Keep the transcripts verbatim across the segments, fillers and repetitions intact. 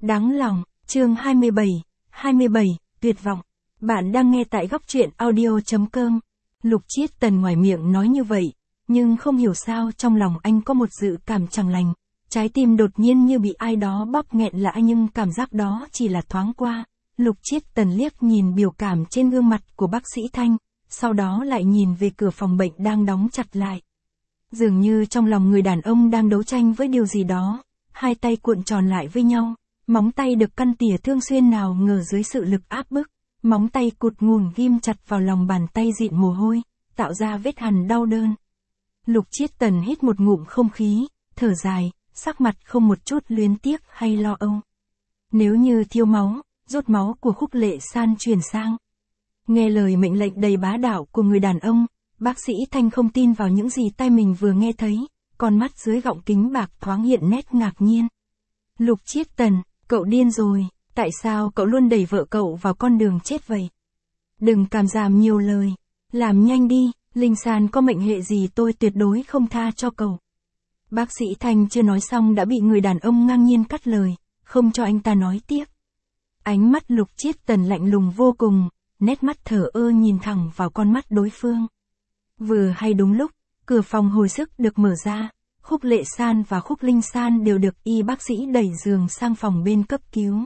Đáng lòng, chương hai mươi bảy, hai mươi bảy, tuyệt vọng. Bạn đang nghe tại góc truyện audio chấm com. Lục Chiết Tần ngoài miệng nói như vậy, nhưng không hiểu sao trong lòng anh có một dự cảm chẳng lành. Trái tim đột nhiên như bị ai đó bóp nghẹn lại, nhưng cảm giác đó chỉ là thoáng qua. Lục Chiết Tần liếc nhìn biểu cảm trên gương mặt của bác sĩ Thanh, sau đó lại nhìn về cửa phòng bệnh đang đóng chặt lại. Dường như trong lòng người đàn ông đang đấu tranh với điều gì đó, hai tay cuộn tròn lại với nhau, móng tay được căn tỉa thương xuyên, nào ngờ dưới sự lực áp bức, móng tay cụt ngùn ghim chặt vào lòng bàn tay dịn mồ hôi, tạo ra vết hằn đau đớn. Lục Chiết Tần hít một ngụm không khí, thở dài, sắc mặt không một chút luyến tiếc hay lo âu. Nếu như thiếu máu, rút máu của Khúc Lệ San truyền sang. Nghe lời mệnh lệnh đầy bá đạo của người đàn ông, bác sĩ Thanh không tin vào những gì tai mình vừa nghe thấy, con mắt dưới gọng kính bạc thoáng hiện nét ngạc nhiên. Lục Chiết Tần, cậu điên rồi, tại sao cậu luôn đẩy vợ cậu vào con đường chết vậy? Đừng càm ràm nhiều lời, làm nhanh đi, Linh San có mệnh hệ gì tôi tuyệt đối không tha cho cậu. Bác sĩ Thanh chưa nói xong đã bị người đàn ông ngang nhiên cắt lời, không cho anh ta nói tiếp. Ánh mắt Lục Chiết Tần lạnh lùng vô cùng, nét mắt thờ ơ nhìn thẳng vào con mắt đối phương. Vừa hay đúng lúc, cửa phòng hồi sức được mở ra, Khúc Lệ San và Khúc Linh San đều được y bác sĩ đẩy giường sang phòng bên cấp cứu.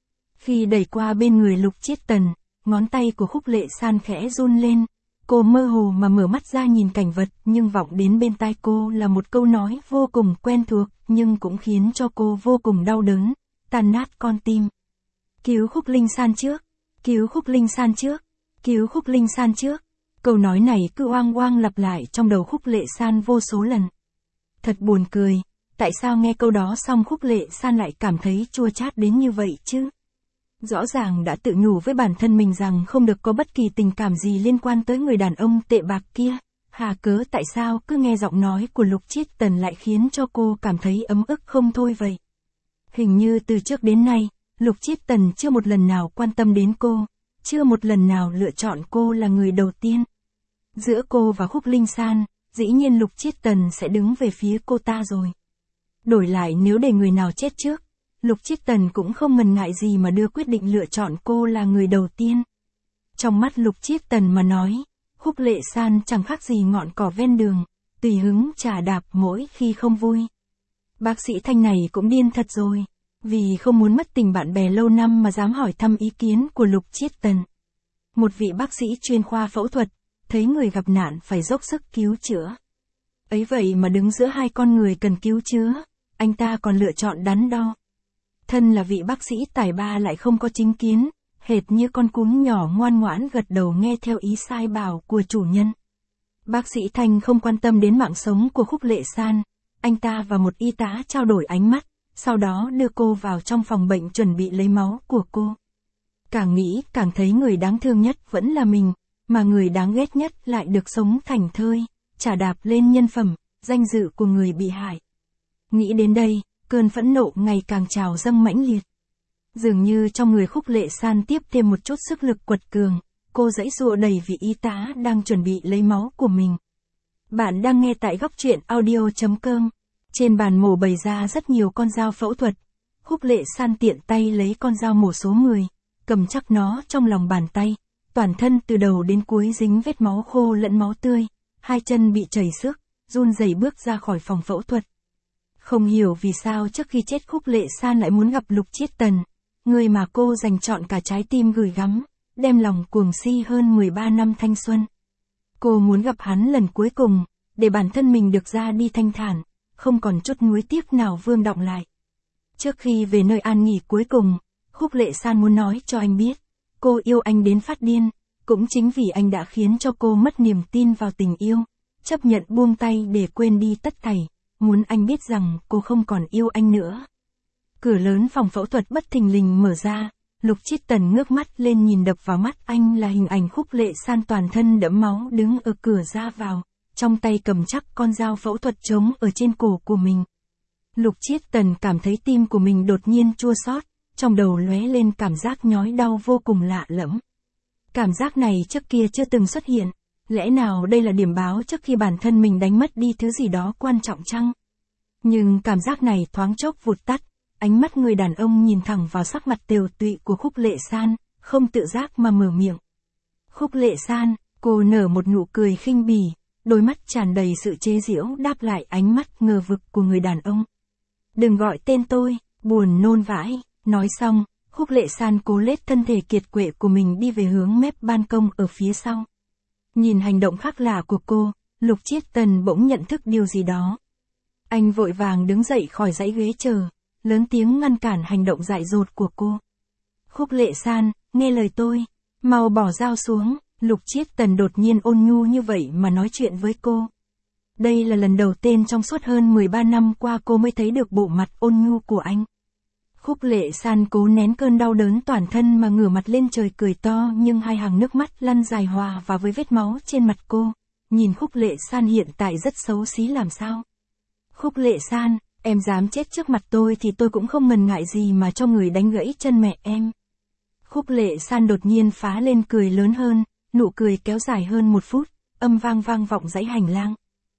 Khi đẩy qua bên người Lục Chiết Tần, ngón tay của Khúc Lệ San khẽ run lên, cô mơ hồ mà mở mắt ra nhìn cảnh vật, nhưng vọng đến bên tai cô là một câu nói vô cùng quen thuộc, nhưng cũng khiến cho cô vô cùng đau đớn, tan nát con tim. Cứu Khúc Linh San trước, cứu Khúc Linh San trước, cứu Khúc Linh San trước. Câu nói này cứ oang oang lặp lại trong đầu Khúc Lệ San vô số lần. Thật buồn cười, tại sao nghe câu đó xong Khúc Lệ San lại cảm thấy chua chát đến như vậy chứ? Rõ ràng đã tự nhủ với bản thân mình rằng không được có bất kỳ tình cảm gì liên quan tới người đàn ông tệ bạc kia. Hà cớ tại sao cứ nghe giọng nói của Lục Chiết Tần lại khiến cho cô cảm thấy ấm ức không thôi vậy? Hình như từ trước đến nay, Lục Chiết Tần chưa một lần nào quan tâm đến cô, chưa một lần nào lựa chọn cô là người đầu tiên. Giữa cô và Khúc Linh San, dĩ nhiên Lục Chiết Tần sẽ đứng về phía cô ta rồi. Đổi lại nếu để người nào chết trước, Lục Chiết Tần cũng không ngần ngại gì mà đưa quyết định lựa chọn cô là người đầu tiên. Trong mắt Lục Chiết Tần mà nói, Khúc Lệ San chẳng khác gì ngọn cỏ ven đường, tùy hứng chà đạp mỗi khi không vui. Bác sĩ Thanh này cũng điên thật rồi, vì không muốn mất tình bạn bè lâu năm mà dám hỏi thăm ý kiến của Lục Chiết Tần. Một vị bác sĩ chuyên khoa phẫu thuật, thấy người gặp nạn phải dốc sức cứu chữa. Ấy vậy mà đứng giữa hai con người cần cứu chữa, anh ta còn lựa chọn đắn đo. Thân là vị bác sĩ tài ba lại không có chính kiến, hệt như con cún nhỏ ngoan ngoãn gật đầu nghe theo ý sai bảo của chủ nhân. Bác sĩ Thanh không quan tâm đến mạng sống của Khúc Lệ San, anh ta và một y tá trao đổi ánh mắt, sau đó đưa cô vào trong phòng bệnh chuẩn bị lấy máu của cô. Càng nghĩ càng thấy người đáng thương nhất vẫn là mình, mà người đáng ghét nhất lại được sống thảnh thơi, chà đạp lên nhân phẩm, danh dự của người bị hại. Nghĩ đến đây, cơn phẫn nộ ngày càng trào dâng mãnh liệt. Dường như trong người Khúc Lệ San tiếp thêm một chút sức lực quật cường, cô giãy giụa đẩy vị y tá đang chuẩn bị lấy máu của mình. Bạn đang nghe tại góc truyện audio chấm com. Trên bàn mổ bày ra rất nhiều con dao phẫu thuật. Khúc Lệ San tiện tay lấy con dao mổ số mười, cầm chắc nó trong lòng bàn tay. Toàn thân từ đầu đến cuối dính vết máu khô lẫn máu tươi, hai chân bị chảy xước, run rẩy bước ra khỏi phòng phẫu thuật. Không hiểu vì sao trước khi chết Khúc Lệ San lại muốn gặp Lục Chiết Tần, người mà cô dành trọn cả trái tim gửi gắm, đem lòng cuồng si hơn mười ba năm thanh xuân. Cô muốn gặp hắn lần cuối cùng, để bản thân mình được ra đi thanh thản, không còn chút nuối tiếc nào vương đọng lại. Trước khi về nơi an nghỉ cuối cùng, Khúc Lệ San muốn nói cho anh biết, cô yêu anh đến phát điên, cũng chính vì anh đã khiến cho cô mất niềm tin vào tình yêu, chấp nhận buông tay để quên đi tất thảy, muốn anh biết rằng cô không còn yêu anh nữa. Cửa lớn phòng phẫu thuật bất thình lình mở ra, Lục Chiết Tần ngước mắt lên nhìn đập vào mắt anh là hình ảnh Khúc Lệ San toàn thân đẫm máu đứng ở cửa ra vào, trong tay cầm chắc con dao phẫu thuật trống ở trên cổ của mình. Lục Chiết Tần cảm thấy tim của mình đột nhiên chua xót, trong đầu lóe lên cảm giác nhói đau vô cùng lạ lẫm. Cảm giác này trước kia chưa từng xuất hiện, lẽ nào đây là điểm báo trước khi bản thân mình đánh mất đi thứ gì đó quan trọng chăng? Nhưng cảm giác này thoáng chốc vụt tắt, ánh mắt người đàn ông nhìn thẳng vào sắc mặt tiều tụy của Khúc Lệ San, không tự giác mà mở miệng. Khúc Lệ San, cô nở một nụ cười khinh bỉ, đôi mắt tràn đầy sự chế giễu đáp lại ánh mắt ngờ vực của người đàn ông. Đừng gọi tên tôi, buồn nôn vãi. Nói xong, Khúc Lệ San cố lết thân thể kiệt quệ của mình đi về hướng mép ban công ở phía sau. Nhìn hành động khác lạ của cô, Lục Chiết Tần bỗng nhận thức điều gì đó. Anh vội vàng đứng dậy khỏi dãy ghế chờ, lớn tiếng ngăn cản hành động dại dột của cô. Khúc Lệ San, nghe lời tôi, mau bỏ dao xuống. Lục Chiết Tần đột nhiên ôn nhu như vậy mà nói chuyện với cô. Đây là lần đầu tiên trong suốt hơn mười ba năm qua cô mới thấy được bộ mặt ôn nhu của anh. Khúc Lệ San cố nén cơn đau đớn toàn thân mà ngửa mặt lên trời cười to, nhưng hai hàng nước mắt lăn dài hòa và với vết máu trên mặt cô. Nhìn Khúc Lệ San hiện tại rất xấu xí làm sao. Khúc Lệ San, em dám chết trước mặt tôi thì tôi cũng không ngần ngại gì mà cho người đánh gãy chân mẹ em. Khúc Lệ San đột nhiên phá lên cười lớn hơn, nụ cười kéo dài hơn một phút, âm vang vang vọng dãy hành lang.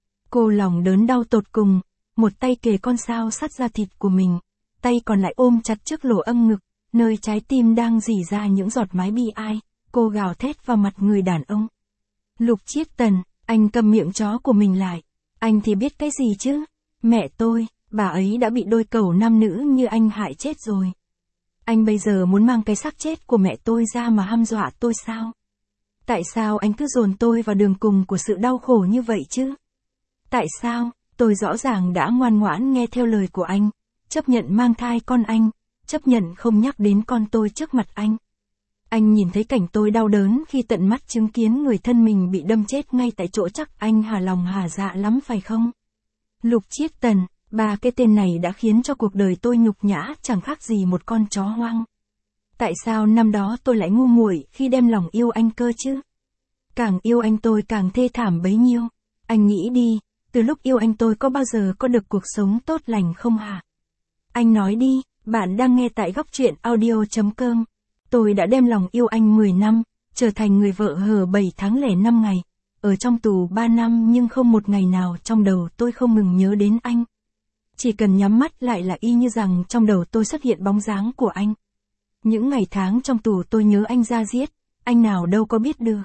Cô lòng đớn đau tột cùng, một tay kề con dao sắt da thịt của mình, tay còn lại ôm chặt trước lỗ âm ngực, nơi trái tim đang rỉ ra những giọt mái bi ai. Cô gào thét vào mặt người đàn ông. Lục Chiết Tần, anh cầm miệng chó của mình lại. Anh thì biết cái gì chứ? Mẹ tôi, bà ấy đã bị đôi cẩu nam nữ như anh hại chết rồi. Anh bây giờ muốn mang cái xác chết của mẹ tôi ra mà hăm dọa tôi sao? Tại sao anh cứ dồn tôi vào đường cùng của sự đau khổ như vậy chứ? Tại sao, tôi rõ ràng đã ngoan ngoãn nghe theo lời của anh, chấp nhận mang thai con anh, chấp nhận không nhắc đến con tôi trước mặt anh. Anh nhìn thấy cảnh tôi đau đớn khi tận mắt chứng kiến người thân mình bị đâm chết ngay tại chỗ, chắc anh hà lòng hà dạ lắm phải không? Lục Chiết Tần, ba cái tên này đã khiến cho cuộc đời tôi nhục nhã chẳng khác gì một con chó hoang. Tại sao năm đó tôi lại ngu muội khi đem lòng yêu anh cơ chứ? Càng yêu anh tôi càng thê thảm bấy nhiêu. Anh nghĩ đi, từ lúc yêu anh tôi có bao giờ có được cuộc sống tốt lành không hả? Anh nói đi, bạn đang nghe tại góc truyện audio chấm com. Tôi đã đem lòng yêu anh mười năm, trở thành người vợ hờ bảy tháng lẻ năm ngày, ở trong tù ba năm nhưng không một ngày nào trong đầu tôi không ngừng nhớ đến anh. Chỉ cần nhắm mắt lại là y như rằng trong đầu tôi xuất hiện bóng dáng của anh. Những ngày tháng trong tù tôi nhớ anh ra giết, anh nào đâu có biết được.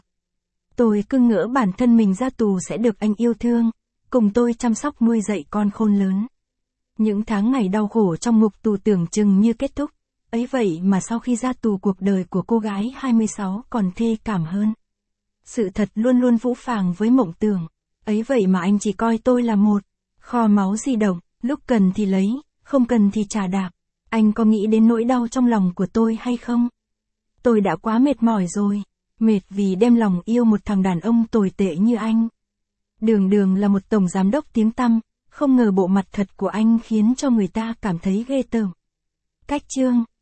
Tôi cứ ngỡ bản thân mình ra tù sẽ được anh yêu thương, cùng tôi chăm sóc nuôi dạy con khôn lớn. Những tháng ngày đau khổ trong ngục tù tưởng chừng như kết thúc, ấy vậy mà sau khi ra tù cuộc đời của cô gái hai mươi sáu còn thê cảm hơn. Sự thật luôn luôn phũ phàng với mộng tưởng, ấy vậy mà anh chỉ coi tôi là một kho máu di động, lúc cần thì lấy, không cần thì trả đạp. Anh có nghĩ đến nỗi đau trong lòng của tôi hay không? Tôi đã quá mệt mỏi rồi, mệt vì đem lòng yêu một thằng đàn ông tồi tệ như anh. Đường đường là một tổng giám đốc tiếng tăm, không ngờ bộ mặt thật của anh khiến cho người ta cảm thấy ghê tởm. Cách chương